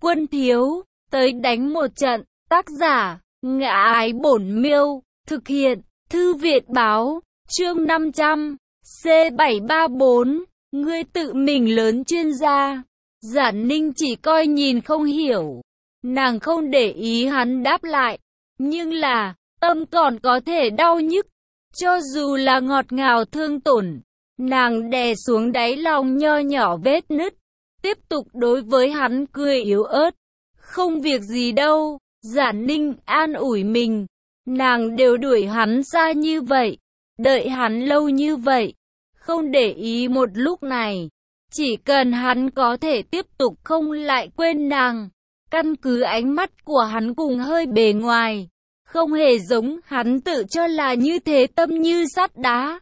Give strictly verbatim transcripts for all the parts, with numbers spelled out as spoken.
Quân thiếu, tới đánh một trận. Tác giả, Ngã Ái Bổn Miêu. Thực hiện, Thư Việt Báo. Chương năm trăm. C bảy ba bốn. Ngươi tự mình lớn chuyên gia. Giản Ninh chỉ coi nhìn không hiểu. Nàng không để ý hắn đáp lại. Nhưng là, tâm còn có thể đau nhức. Cho dù là ngọt ngào thương tổn, nàng đè xuống đáy lòng nho nhỏ vết nứt. Tiếp tục đối với hắn cười yếu ớt. Không việc gì đâu, Giản Ninh an ủi mình. Nàng đều đuổi hắn xa như vậy, đợi hắn lâu như vậy, không để ý một lúc này. Chỉ cần hắn có thể tiếp tục không lại quên nàng. Căn cứ ánh mắt của hắn cùng hơi bề ngoài, không hề giống hắn tự cho là như thế, tâm như sắt đá.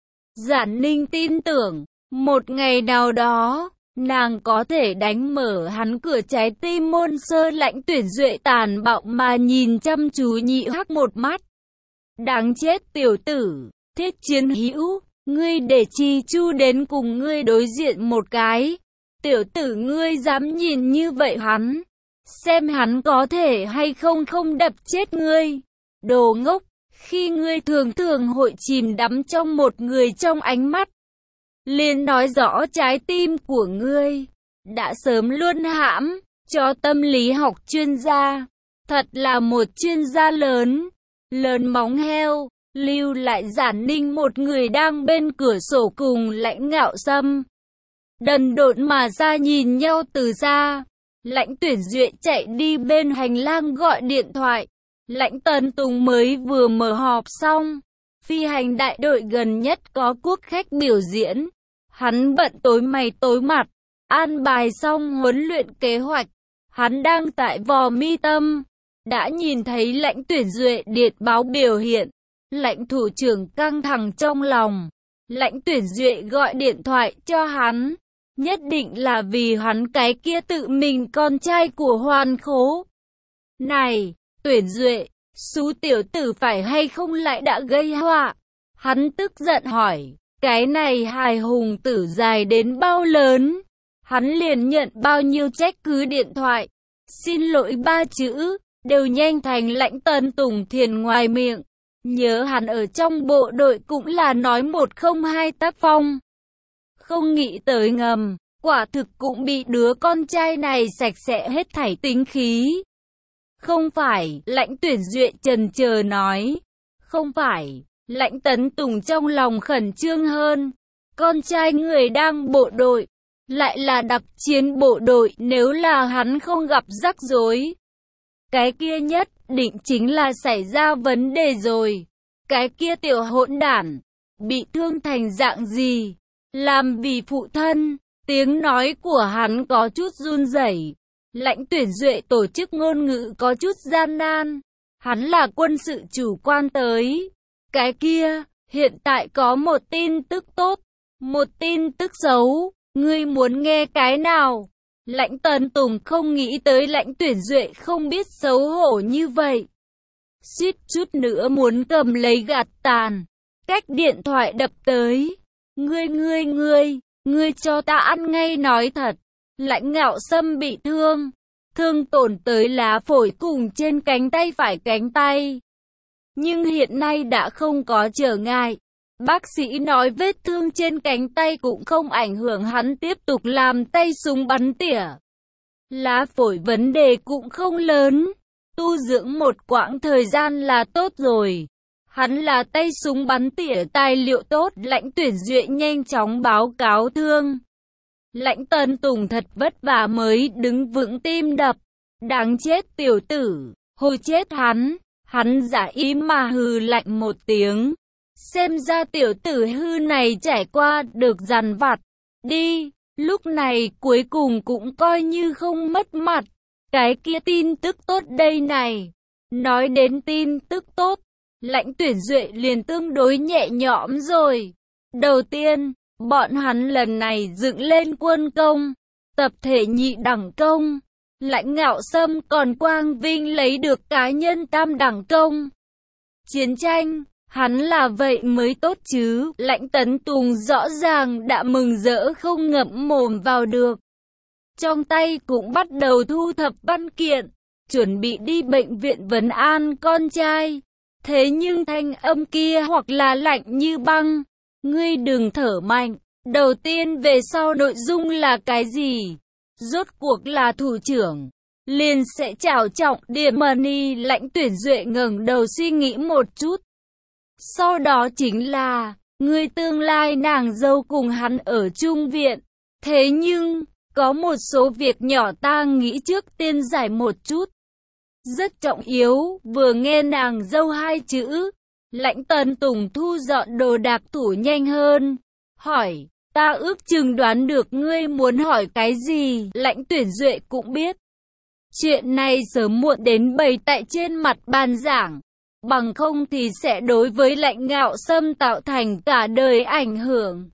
Giản Ninh tin tưởng, một ngày nào đó, nàng có thể đánh mở hắn cửa trái tim. Môn Sơ Lãnh Tuyển Duệ tàn bạo mà nhìn chăm chú Nhị Hắc một mắt. Đáng chết tiểu tử, Thiết Chiến Hữu, ngươi để Chi Chu đến cùng ngươi đối diện một cái. Tiểu tử ngươi dám nhìn như vậy hắn, xem hắn có thể hay không không đập chết ngươi. Đồ ngốc, khi ngươi thường thường hội chìm đắm trong một người trong ánh mắt, liền nói rõ trái tim của ngươi đã sớm luôn hãm cho tâm lý học chuyên gia. Thật là một chuyên gia lớn, lớn móng heo. Lưu lại Giản Ninh một người đang bên cửa sổ cùng Lãnh Ngạo Sâm đần độn mà ra nhìn nhau từ xa. Lãnh Tuyển Duệ chạy đi bên hành lang gọi điện thoại. Lãnh Tấn Tùng mới vừa mở họp xong, phi hành đại đội gần nhất có quốc khách biểu diễn. Hắn bận tối mày tối mặt, an bài xong huấn luyện kế hoạch. Hắn đang tại Vò Mi Tâm, đã nhìn thấy Lãnh Tuyển Duệ điện báo biểu hiện. Lãnh thủ trưởng căng thẳng trong lòng. Lãnh Tuyển Duệ gọi điện thoại cho hắn, nhất định là vì hắn cái kia tự mình con trai của Hoàn Khố. Này, Tuyển Duệ, xú tiểu tử phải hay không lại đã gây họa? Hắn tức giận hỏi. Cái này hài hùng tử dài đến bao lớn, hắn liền nhận bao nhiêu trách cứ điện thoại. Xin lỗi ba chữ, đều nhanh thành Lãnh Tấn Tùng thiền ngoài miệng. Nhớ hắn ở trong bộ đội cũng là nói một không hai tác phong. Không nghĩ tới ngầm, quả thực cũng bị đứa con trai này sạch sẽ hết thảy tính khí. Không phải, Lãnh Tuyển Duệ chần chờ nói. Không phải. Lãnh Tấn Tùng trong lòng khẩn trương hơn. Con trai người đang bộ đội, lại là đặc chiến bộ đội, nếu là hắn không gặp rắc rối, cái kia nhất định chính là xảy ra vấn đề rồi. Cái kia tiểu hỗn đản, bị thương thành dạng gì? Làm vì phụ thân. Tiếng nói của hắn có chút run rẩy. Lãnh Tuyển Duệ tổ chức ngôn ngữ có chút gian nan. Hắn là quân sự chủ quan tới. Cái kia, hiện tại có một tin tức tốt, một tin tức xấu, ngươi muốn nghe cái nào? Lãnh Tấn Tùng không nghĩ tới Lãnh Tuyển Duệ không biết xấu hổ như vậy. Suýt chút nữa muốn cầm lấy gạt tàn, cách điện thoại đập tới. Ngươi ngươi ngươi, ngươi cho ta ăn ngay nói thật. Lãnh Ngạo Sâm bị thương, thương tổn tới lá phổi cùng trên cánh tay phải cánh tay. Nhưng hiện nay đã không có trở ngại. Bác sĩ nói vết thương trên cánh tay cũng không ảnh hưởng hắn tiếp tục làm tay súng bắn tỉa. Lá phổi vấn đề cũng không lớn, tu dưỡng một quãng thời gian là tốt rồi. Hắn là tay súng bắn tỉa tài liệu tốt. Lãnh Tuyển Duệ nhanh chóng báo cáo thương. Lãnh Tấn Tùng thật vất vả mới đứng vững tim đập. Đáng chết tiểu tử, hồi chết hắn. Hắn giả im mà hừ lạnh một tiếng. Xem ra tiểu tử hư này trải qua được dằn vặt. Đi, lúc này cuối cùng cũng coi như không mất mặt. Cái kia tin tức tốt đây này. Nói đến tin tức tốt, Lãnh Tuyển Duệ liền tương đối nhẹ nhõm rồi. Đầu tiên, bọn hắn lần này dựng lên quân công, tập thể nhị đẳng công. Lãnh Ngạo Sâm còn quang vinh lấy được cá nhân tam đẳng công. Chiến tranh, hắn là vậy mới tốt chứ. Lãnh Tấn Tùng rõ ràng đã mừng rỡ không ngậm mồm vào được. trong tay cũng bắt đầu thu thập văn kiện, chuẩn bị đi bệnh viện vấn an con trai. Thế nhưng thanh âm kia hoặc là lạnh như băng. Ngươi đừng thở mạnh. Đầu tiên về sau nội dung là cái gì? Rốt cuộc là thủ trưởng. Liền sẽ trảo trọng điểm money. Lãnh Tuyển Duệ ngẩng đầu suy nghĩ một chút. Sau đó chính là, ngươi tương lai nàng dâu cùng hắn ở chung viện. Thế nhưng, có một số việc nhỏ ta nghĩ trước tiên giải một chút. Rất trọng yếu, vừa nghe nàng dâu hai chữ. Lãnh Tấn Tùng thu dọn đồ đạc tủ nhanh hơn. Hỏi, ta ước chừng đoán được ngươi muốn hỏi cái gì. Lãnh Tuyển Duệ cũng biết. Chuyện này sớm muộn đến bày tại trên mặt bàn giảng. Bằng không thì sẽ đối với Lãnh Ngạo Sâm tạo thành cả đời ảnh hưởng.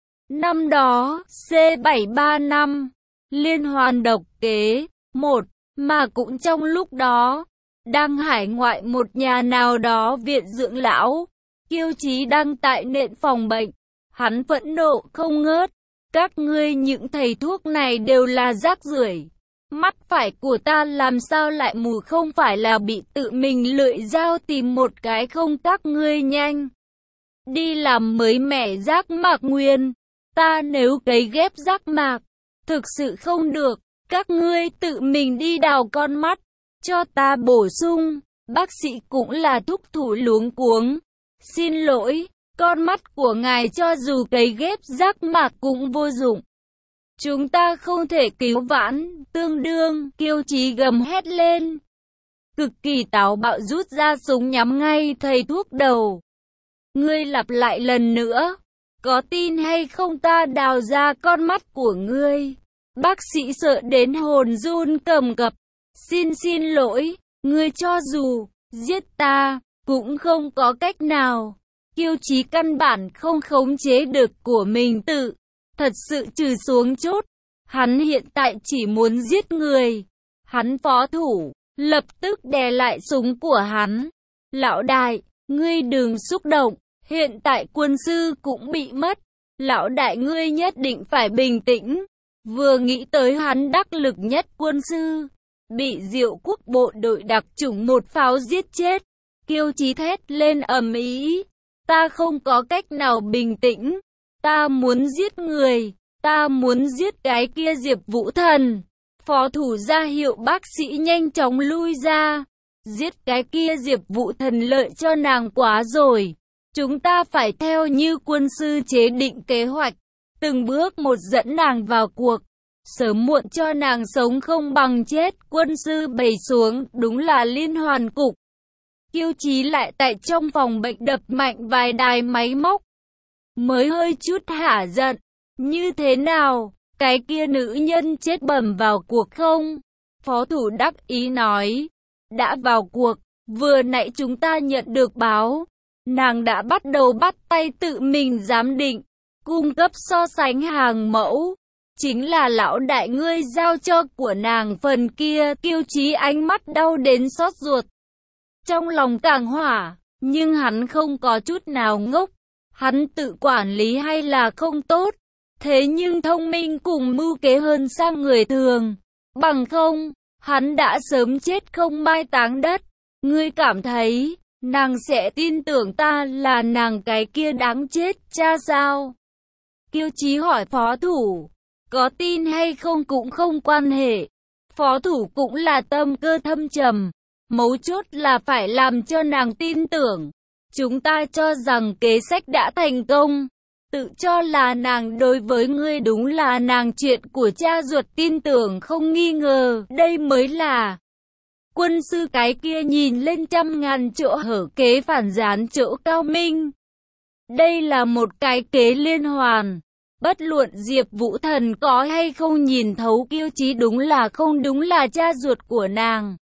Năm đó, C bảy ba năm, liên hoàn độc kế, một, mà cũng trong lúc đó, đang hải ngoại một nhà nào đó viện dưỡng lão, Kiêu Chí đang tại nệm phòng bệnh, hắn phẫn nộ không ngớt, các ngươi những thầy thuốc này đều là rác rưởi. Mắt phải của ta làm sao lại mù, không phải là bị tự mình lưỡi dao tìm một cái không, các ngươi nhanh đi làm mới mẻ giác mạc nguyên. Ta nếu cấy ghép giác mạc, thực sự không được, các ngươi tự mình đi đào con mắt, cho ta bổ sung. Bác sĩ cũng là thúc thủ luống cuống. Xin lỗi, con mắt của ngài cho dù cấy ghép giác mạc cũng vô dụng. Chúng ta không thể cứu vãn, tương đương, Kiêu Chí gầm hét lên. Cực kỳ táo bạo rút ra súng nhắm ngay thầy thuốc đầu. Ngươi lặp lại lần nữa, có tin hay không ta đào ra con mắt của ngươi. Bác sĩ sợ đến hồn run cầm cập. Xin xin lỗi, ngươi cho dù giết ta, cũng không có cách nào. Kiêu Chí căn bản không khống chế được của mình tự. Thật sự trừ xuống chốt. Hắn hiện tại chỉ muốn giết người. Hắn phó thủ, lập tức đè lại súng của hắn. Lão đại, ngươi đừng xúc động. Hiện tại quân sư cũng bị mất. Lão đại ngươi nhất định phải bình tĩnh. Vừa nghĩ tới hắn đắc lực nhất quân sư, bị Diệu Quốc bộ đội đặc chủng một pháo giết chết. Kiêu Chí thét lên ầm ĩ. Ta không có cách nào bình tĩnh. Ta muốn giết người. Ta muốn giết cái kia Diệp Vũ Thần. Phó thủ ra hiệu bác sĩ nhanh chóng lui ra. Giết cái kia Diệp Vũ Thần lợi cho nàng quá rồi. Chúng ta phải theo như quân sư chế định kế hoạch, từng bước một dẫn nàng vào cuộc. Sớm muộn cho nàng sống không bằng chết. Quân sư bày xuống, đúng là liên hoàn cục. Kiêu Chí lại tại trong phòng bệnh đập mạnh vài đài máy móc. Mới hơi chút hả giận. Như thế nào, cái kia nữ nhân chết bẩm vào cuộc không? Phó thủ đắc ý nói. Đã vào cuộc, vừa nãy chúng ta nhận được báo. Nàng đã bắt đầu bắt tay tự mình giám định, cung cấp so sánh hàng mẫu. Chính là lão đại ngươi giao cho của nàng phần kia. Kiêu Chí ánh mắt đau đến xót ruột. Trong lòng càng hỏa, nhưng hắn không có chút nào ngốc. Hắn tự quản lý hay là không tốt. Thế nhưng thông minh cùng mưu kế hơn sang người thường. Bằng không, hắn đã sớm chết không mai táng đất. Ngươi cảm thấy, nàng sẽ tin tưởng ta là nàng cái kia đáng chết cha sao? Kiêu Chí hỏi phó thủ. Có tin hay không cũng không quan hệ. Phó thủ cũng là tâm cơ thâm trầm. Mấu chốt là phải làm cho nàng tin tưởng. Chúng ta cho rằng kế sách đã thành công. Tự cho là nàng đối với ngươi đúng là nàng chuyện của cha ruột tin tưởng không nghi ngờ. Đây mới là quân sư cái kia nhìn lên trăm ngàn chỗ hở kế phản gián chỗ cao minh. Đây là một cái kế liên hoàn. Bất luận Diệp Vũ Thần có hay không nhìn thấu Kiêu Chí đúng là không đúng là cha ruột của nàng.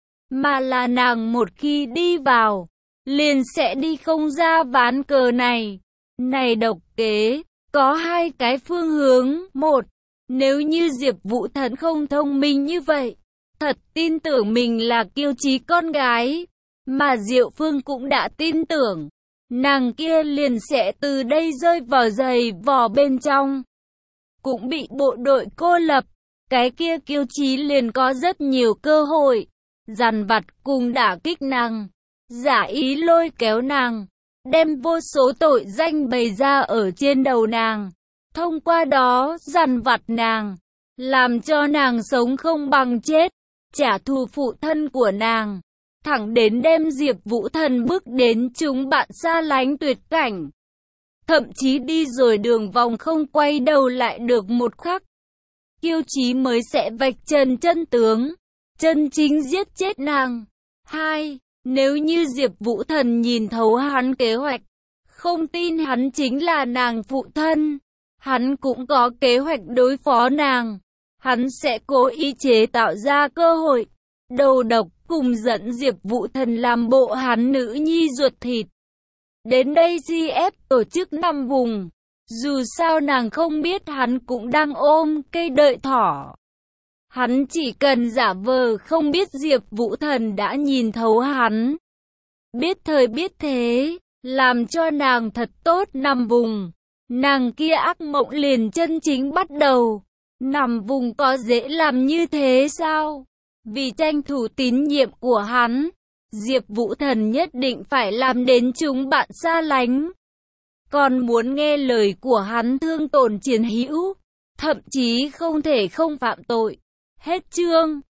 Mà là nàng một khi đi vào, liền sẽ đi không ra ván cờ này. Này độc kế, có hai cái phương hướng. Một, nếu như Diệp Vũ Thần không thông minh như vậy, thật tin tưởng mình là Kiêu Chí con gái, mà Diệu Phương cũng đã tin tưởng, nàng kia liền sẽ từ đây rơi vào giày vò bên trong, cũng bị bộ đội cô lập. cái kia Kiêu Chí liền có rất nhiều cơ hội dằn vặt cùng đả kích nàng, giả ý lôi kéo nàng, đem vô số tội danh bày ra ở trên đầu nàng, thông qua đó dằn vặt nàng, làm cho nàng sống không bằng chết, trả thù phụ thân của nàng, thẳng đến đem Diệp Vũ Thần bước đến chúng bạn xa lánh tuyệt cảnh. Thậm chí đi rồi đường vòng không quay đầu lại được một khắc, Kiêu Chí mới sẽ vạch trần chân tướng, chân chính giết chết nàng. Hai, nếu như Diệp Vũ Thần nhìn thấu hắn kế hoạch, không tin hắn chính là nàng phụ thân, hắn cũng có kế hoạch đối phó nàng, hắn sẽ cố ý chế tạo ra cơ hội, đầu độc cùng dẫn Diệp Vũ Thần làm bộ hắn nữ nhi ruột thịt. Đến đây giê ép tổ chức năm vùng, dù sao nàng không biết hắn cũng đang ôm cây đợi thỏ. Hắn chỉ cần giả vờ không biết Diệp Vũ Thần đã nhìn thấu hắn. Biết thời biết thế, làm cho nàng thật tốt nằm vùng. Nàng kia ác mộng liền chân chính bắt đầu. Nằm vùng có dễ làm như thế sao? Vì tranh thủ tín nhiệm của hắn, Diệp Vũ Thần nhất định phải làm đến chúng bạn xa lánh. Còn muốn nghe lời của hắn thương tổn chiến hữu, thậm chí không thể không phạm tội. Hết chương.